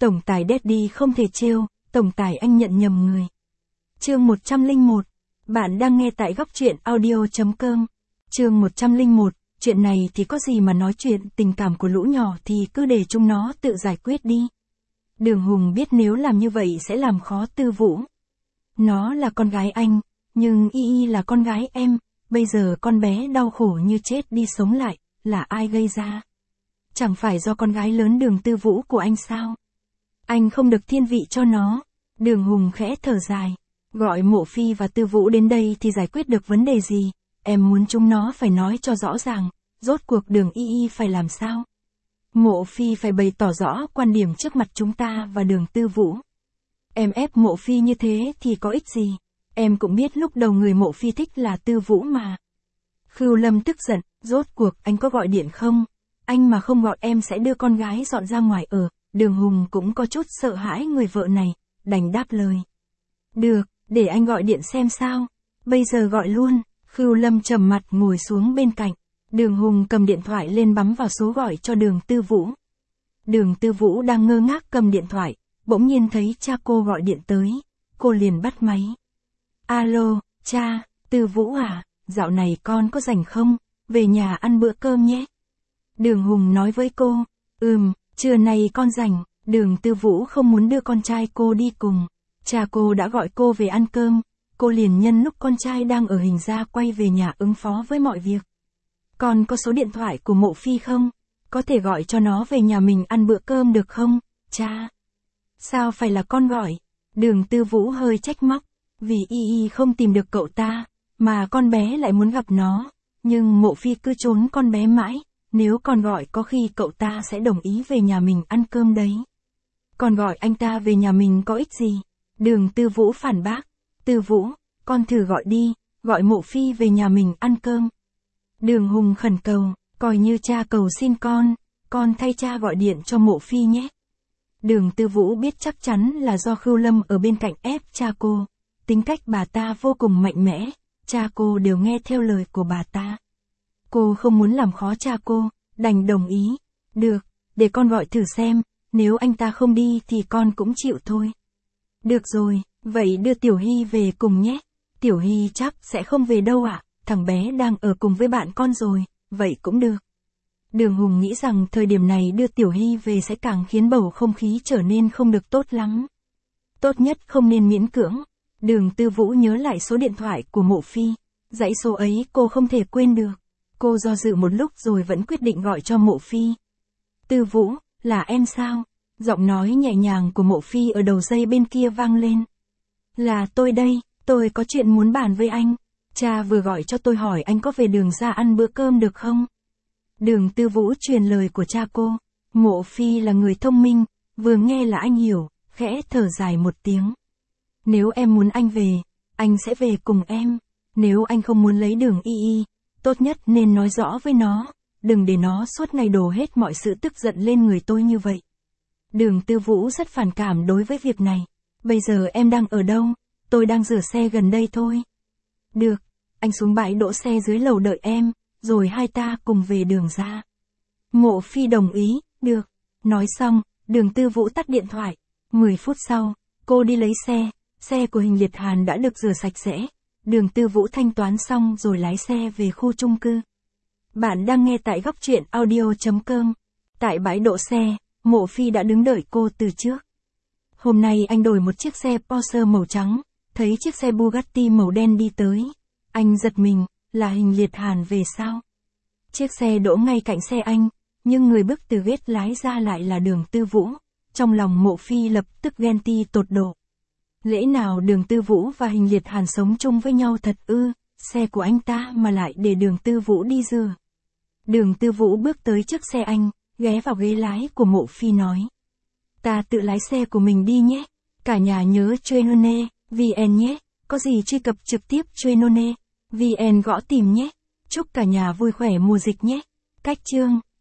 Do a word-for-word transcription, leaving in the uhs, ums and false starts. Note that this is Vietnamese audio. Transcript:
Tổng tài Daddy không thể trêu, tổng tài anh nhận nhầm người. Chương một trăm lẻ một. Bạn đang nghe tại góc truyện audio chấm com. Chương một trăm lẻ một. Chuyện này thì có gì mà nói, chuyện tình cảm của lũ nhỏ thì cứ để chúng nó tự giải quyết đi. Đường Hùng biết nếu làm như vậy sẽ làm khó Tư Vũ. Nó là con gái anh, nhưng Y Y là con gái em, bây giờ con bé đau khổ như chết đi sống lại, là ai gây ra? Chẳng phải do con gái lớn Đường Tư Vũ của anh sao? Anh không được thiên vị cho nó. Đường Hùng khẽ thở dài. Gọi Mộ Phi và Tư Vũ đến đây thì giải quyết được vấn đề gì? Em muốn chúng nó phải nói cho rõ ràng, rốt cuộc Đường Y Y phải làm sao? Mộ Phi phải bày tỏ rõ quan điểm trước mặt chúng ta và Đường Tư Vũ. Em ép Mộ Phi như thế thì có ích gì? Em cũng biết lúc đầu người Mộ Phi thích là Tư Vũ mà. Khưu Lâm tức giận, rốt cuộc anh có gọi điện không? Anh mà không gọi em sẽ đưa con gái dọn ra ngoài ở. Đường Hùng cũng có chút sợ hãi người vợ này, đành đáp lời. Được, để anh gọi điện xem sao. Bây giờ gọi luôn. Khưu Lâm trầm mặt ngồi xuống bên cạnh. Đường Hùng cầm điện thoại lên bấm vào số gọi cho Đường Tư Vũ. Đường Tư Vũ đang ngơ ngác cầm điện thoại, bỗng nhiên thấy cha cô gọi điện tới. Cô liền bắt máy. Alo, cha, Tư Vũ à, dạo này con có rảnh không? Về nhà ăn bữa cơm nhé. Đường Hùng nói với cô. Ừm, trưa nay con rảnh. Đường Tư Vũ không muốn đưa con trai cô đi cùng. Cha cô đã gọi cô về ăn cơm. Cô liền nhân lúc con trai đang ở hình ra quay về nhà ứng phó với mọi việc. Con có số điện thoại của Mộ Phi không? Có thể gọi cho nó về nhà mình ăn bữa cơm được không, cha? Sao phải là con gọi? Đường Tư Vũ hơi trách móc. Vì Y Y không tìm được cậu ta, mà con bé lại muốn gặp nó. Nhưng Mộ Phi cứ trốn con bé mãi. Nếu con gọi có khi cậu ta sẽ đồng ý về nhà mình ăn cơm đấy. Con gọi anh ta về nhà mình có ích gì? Đường Tư Vũ phản bác. Tư Vũ, con thử gọi đi, gọi Mộ Phi về nhà mình ăn cơm. Đường Hùng khẩn cầu, coi như cha cầu xin con, con thay cha gọi điện cho Mộ Phi nhé. Đường Tư Vũ biết chắc chắn là do Khưu Lâm ở bên cạnh ép cha cô. Tính cách bà ta vô cùng mạnh mẽ, cha cô đều nghe theo lời của bà ta. Cô không muốn làm khó cha cô, đành đồng ý. Được, để con gọi thử xem, nếu anh ta không đi thì con cũng chịu thôi. Được rồi, vậy đưa Tiểu Hy về cùng nhé. Tiểu Hy chắc sẽ không về đâu ạ, à? Thằng bé đang ở cùng với bạn con rồi, vậy cũng được. Đường Hùng nghĩ rằng thời điểm này đưa Tiểu Hy về sẽ càng khiến bầu không khí trở nên không được tốt lắm. Tốt nhất không nên miễn cưỡng. Đường Tư Vũ nhớ lại số điện thoại của Mộ Phi. Dãy số ấy cô không thể quên được. Cô do dự một lúc rồi vẫn quyết định gọi cho Mộ Phi. Tư Vũ, là em sao? Giọng nói nhẹ nhàng của Mộ Phi ở đầu dây bên kia vang lên. Là tôi đây, tôi có chuyện muốn bàn với anh. Cha vừa gọi cho tôi hỏi anh có về Đường ra ăn bữa cơm được không? Đường Tư Vũ truyền lời của cha cô. Mộ Phi là người thông minh, vừa nghe là anh hiểu, khẽ thở dài một tiếng. Nếu em muốn anh về, anh sẽ về cùng em. Nếu anh không muốn lấy Đường Y Y, tốt nhất nên nói rõ với nó, đừng để nó suốt ngày đổ hết mọi sự tức giận lên người tôi như vậy. Đường Tư Vũ rất phản cảm đối với việc này. Bây giờ em đang ở đâu? Tôi đang rửa xe gần đây thôi. Được, anh xuống bãi đỗ xe dưới lầu đợi em, rồi hai ta cùng về Đường ra. Mộ Phi đồng ý, được. Nói xong, Đường Tư Vũ tắt điện thoại. mười phút sau, cô đi lấy xe, xe của Hình Liệt Hàn đã được rửa sạch sẽ. Đường Tư Vũ thanh toán xong rồi lái xe về khu chung cư. Bạn đang nghe tại góc truyện audio chấm com. Tại bãi đỗ xe, Mộ Phi đã đứng đợi cô từ trước. Hôm nay anh đổi một chiếc xe Porsche màu trắng, thấy chiếc xe Bugatti màu đen đi tới. Anh giật mình, là Hình Liệt Hàn về sao? Chiếc xe đỗ ngay cạnh xe anh, nhưng người bước từ ghế lái ra lại là Đường Tư Vũ. Trong lòng Mộ Phi lập tức ghen ti tột độ. Lẽ nào Đường Tư Vũ và Hình Liệt Hàn sống chung với nhau thật ư? Xe của anh ta mà lại để Đường Tư Vũ đi rửa. Đường Tư Vũ bước tới trước xe anh, ghé vào ghế lái của Mộ Phi nói. Ta tự lái xe của mình đi nhé. Cả nhà nhớ Trainone, vê en nhé. Có gì truy cập trực tiếp Trainone, vê en gõ tìm nhé. Chúc cả nhà vui khỏe mùa dịch nhé. Cách chương